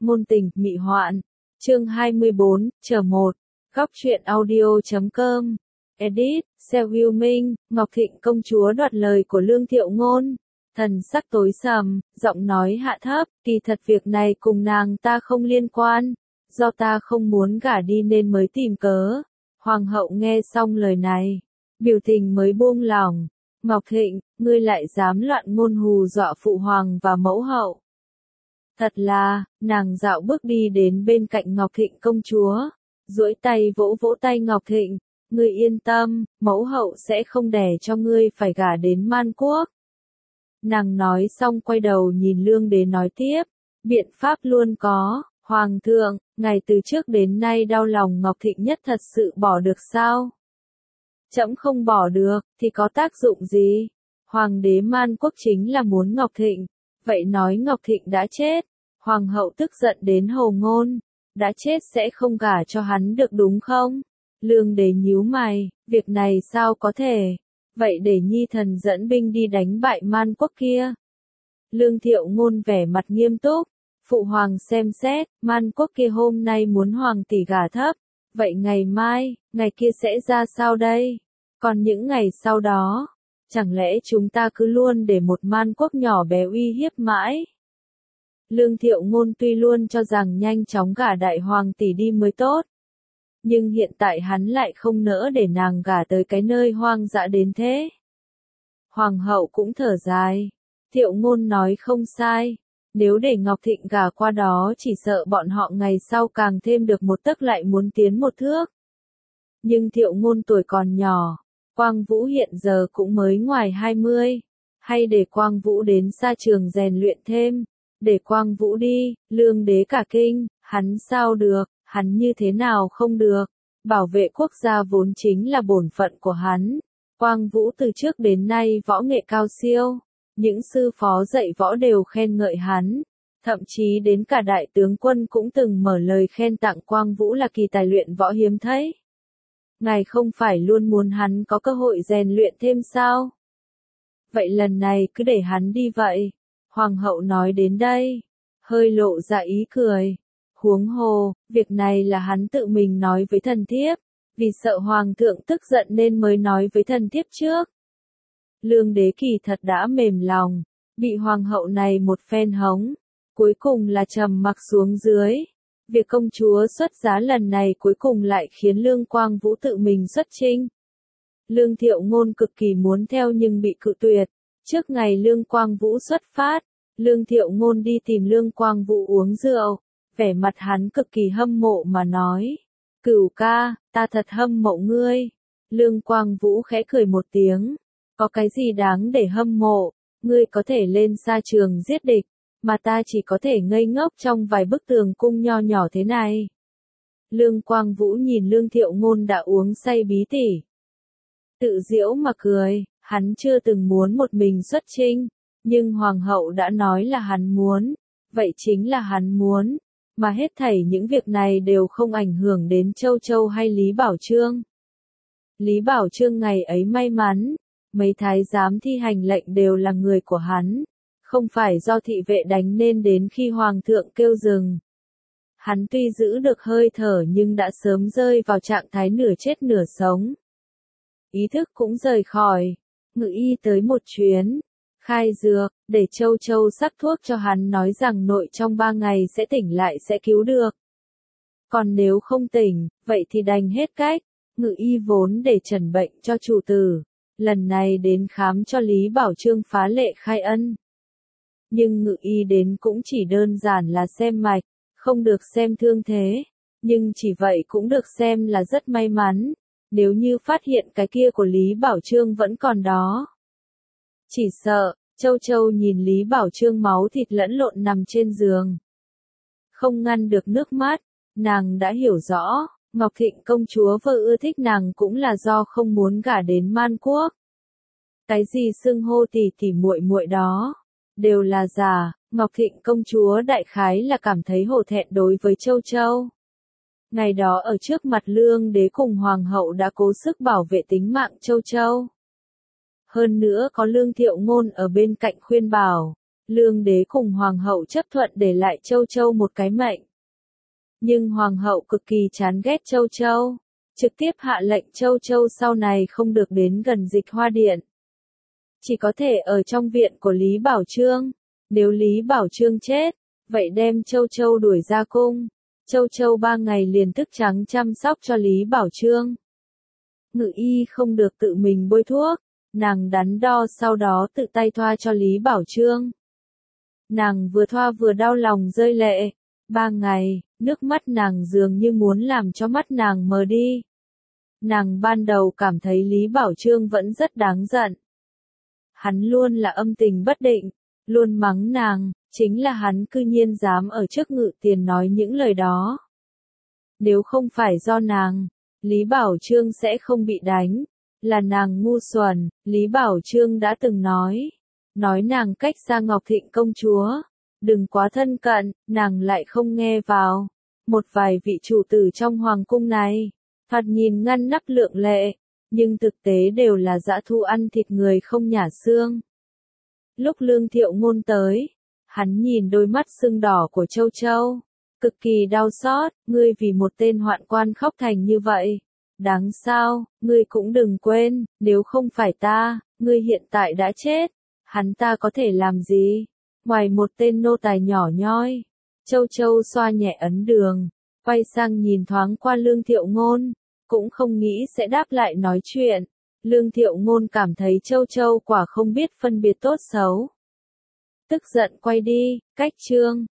ngôn tình, mị hoạn. Chương 24, chờ một. Góc truyện audio.com. Edit, Seo Hưu Minh, Ngọc Thịnh công chúa đoạt lời của Lương Thiệu Ngôn. Thần sắc tối sầm, giọng nói hạ thấp, kỳ thật việc này cùng nàng ta không liên quan, do ta không muốn gả đi nên mới tìm cớ. Hoàng hậu nghe xong lời này, biểu tình mới buông lỏng. Ngọc Thịnh, ngươi lại dám loạn ngôn hù dọa phụ hoàng và mẫu hậu. Thật là, nàng dạo bước đi đến bên cạnh Ngọc Thịnh công chúa, duỗi tay vỗ vỗ tay Ngọc Thịnh, ngươi yên tâm, mẫu hậu sẽ không để cho ngươi phải gả đến Man Quốc. Nàng nói xong quay đầu nhìn Lương Đế nói tiếp, biện pháp luôn có, Hoàng thượng, ngày từ trước đến nay đau lòng Ngọc Thịnh nhất thật sự bỏ được sao? Trẫm không bỏ được, thì có tác dụng gì? Hoàng đế Man Quốc chính là muốn Ngọc Thịnh, vậy nói Ngọc Thịnh đã chết, Hoàng hậu tức giận đến hồ ngôn, đã chết sẽ không gả cho hắn được đúng không? Lương Đế nhíu mày, việc này sao có thể? Vậy để Nhi thần dẫn binh đi đánh bại Man Quốc kia. Lương Thiệu Ngôn vẻ mặt nghiêm túc, phụ hoàng xem xét, Man Quốc kia hôm nay muốn hoàng tỷ gả thấp, vậy ngày mai, ngày kia sẽ ra sao đây? Còn những ngày sau đó, chẳng lẽ chúng ta cứ luôn để một Man Quốc nhỏ bé uy hiếp mãi? Lương Thiệu Ngôn tuy luôn cho rằng nhanh chóng gả đại hoàng tỷ đi mới tốt, nhưng hiện tại hắn lại không nỡ để nàng gả tới cái nơi hoang dã đến thế. Hoàng hậu cũng thở dài, Thiệu Ngôn nói không sai, nếu để Ngọc Thịnh gả qua đó chỉ sợ bọn họ ngày sau càng thêm được một tấc lại muốn tiến một thước. Nhưng Thiệu Ngôn tuổi còn nhỏ, Quang Vũ hiện giờ cũng mới ngoài 20, hay để Quang Vũ đến xa trường rèn luyện thêm, để Quang Vũ đi, Lương Đế cả kinh, hắn sao được, hắn như thế nào không được, bảo vệ quốc gia vốn chính là bổn phận của hắn. Quang Vũ từ trước đến nay võ nghệ cao siêu, những sư phó dạy võ đều khen ngợi hắn, thậm chí đến cả đại tướng quân cũng từng mở lời khen tặng Quang Vũ là kỳ tài luyện võ hiếm thấy. Ngài không phải luôn muốn hắn có cơ hội rèn luyện thêm sao? Vậy lần này cứ để hắn đi vậy. Hoàng hậu nói đến đây, hơi lộ ra ý cười. Huống hồ, việc này là hắn tự mình nói với thần thiếp, vì sợ hoàng thượng tức giận nên mới nói với thần thiếp trước. Lương Đế kỳ thật đã mềm lòng, bị hoàng hậu này một phen hống, cuối cùng là trầm mặc xuống dưới. Việc công chúa xuất giá lần này cuối cùng lại khiến Lương Quang Vũ tự mình xuất chinh. Lương Thiệu Ngôn cực kỳ muốn theo nhưng bị cự tuyệt. Trước ngày Lương Quang Vũ xuất phát, Lương Thiệu Ngôn đi tìm Lương Quang Vũ uống rượu, vẻ mặt hắn cực kỳ hâm mộ mà nói, Cửu ca, ta thật hâm mộ ngươi. Lương Quang Vũ khẽ cười một tiếng, có cái gì đáng để hâm mộ, ngươi có thể lên xa trường giết địch, mà ta chỉ có thể ngây ngốc trong vài bức tường cung nho nhỏ thế này. Lương Quang Vũ nhìn Lương Thiệu Ngôn đã uống say bí tỉ, tự giễu mà cười, hắn chưa từng muốn một mình xuất chinh, nhưng hoàng hậu đã nói là hắn muốn, vậy chính là hắn muốn, mà hết thảy những việc này đều không ảnh hưởng đến Châu Châu hay Lý Bảo Chương. Lý Bảo Chương ngày ấy may mắn, mấy thái giám thi hành lệnh đều là người của hắn, không phải do thị vệ đánh nên đến khi hoàng thượng kêu dừng. Hắn tuy giữ được hơi thở nhưng đã sớm rơi vào trạng thái nửa chết nửa sống. Ý thức cũng rời khỏi, Ngự y tới một chuyến, khai dược, để Châu Châu sắc thuốc cho hắn nói rằng nội trong 3 ngày sẽ tỉnh lại sẽ cứu được. Còn nếu không tỉnh, vậy thì đành hết cách, Ngự y vốn để trần bệnh cho chủ tử, lần này đến khám cho Lý Bảo Chương phá lệ khai ân. Nhưng Ngự y đến cũng chỉ đơn giản là xem mạch, không được xem thương thế, nhưng chỉ vậy cũng được xem là rất may mắn, nếu như phát hiện cái kia của Lý Bảo Chương vẫn còn đó. Chỉ sợ, Châu Châu nhìn Lý Bảo Chương máu thịt lẫn lộn nằm trên giường, không ngăn được nước mắt, nàng đã hiểu rõ, Ngọc Thịnh công chúa vợ ưa thích nàng cũng là do không muốn gả đến Man Quốc. Cái gì xưng hô tỷ tỷ muội muội đó, đều là giả, Ngọc Thịnh công chúa đại khái là cảm thấy hổ thẹn đối với Châu Châu. Ngày đó ở trước mặt Lương Đế cùng Hoàng hậu đã cố sức bảo vệ tính mạng Châu Châu. Hơn nữa có Lương Thiệu Ngôn ở bên cạnh khuyên bảo, Lương đế cùng hoàng hậu chấp thuận để lại Châu Châu một cái mệnh. Nhưng hoàng hậu cực kỳ chán ghét Châu Châu, trực tiếp hạ lệnh Châu Châu sau này không được đến gần Dịch Hoa Điện. Chỉ có thể ở trong viện của Lý Bảo Chương. Nếu Lý Bảo Chương chết, vậy đem Châu Châu đuổi ra cung. Châu Châu 3 ngày liền thức trắng chăm sóc cho Lý Bảo Chương. Ngự y không được tự mình bôi thuốc, nàng đắn đo sau đó tự tay thoa cho Lý Bảo Chương. Nàng vừa thoa vừa đau lòng rơi lệ. 3 ngày, nước mắt nàng dường như muốn làm cho mắt nàng mờ đi. Nàng ban đầu cảm thấy Lý Bảo Chương vẫn rất đáng giận. Hắn luôn là âm tình bất định, luôn mắng nàng, chính là hắn cư nhiên dám ở trước Ngự Tiền nói những lời đó. Nếu không phải do nàng, Lý Bảo Chương sẽ không bị đánh, là nàng ngu xuẩn, Lý Bảo Chương đã từng nói nàng cách xa Ngọc Thịnh công chúa, đừng quá thân cận, nàng lại không nghe vào. Một vài vị chủ tử trong hoàng cung này, thoạt nhìn ngăn nắp lượng lệ, nhưng thực tế đều là dã thu ăn thịt người không nhả xương. Lúc Lương Thiệu Ngôn tới, hắn nhìn đôi mắt sưng đỏ của Châu Châu, cực kỳ đau xót, ngươi vì một tên hoạn quan khóc thành như vậy. Đáng sao, ngươi cũng đừng quên, nếu không phải ta, ngươi hiện tại đã chết, hắn ta có thể làm gì? Ngoài một tên nô tài nhỏ nhoi. Châu Châu xoa nhẹ ấn đường, quay sang nhìn thoáng qua Lương Thiệu Ngôn, cũng không nghĩ sẽ đáp lại nói chuyện. Lương Thiệu Ngôn cảm thấy Châu Châu quả không biết phân biệt tốt xấu. Tức giận quay đi, cách chương.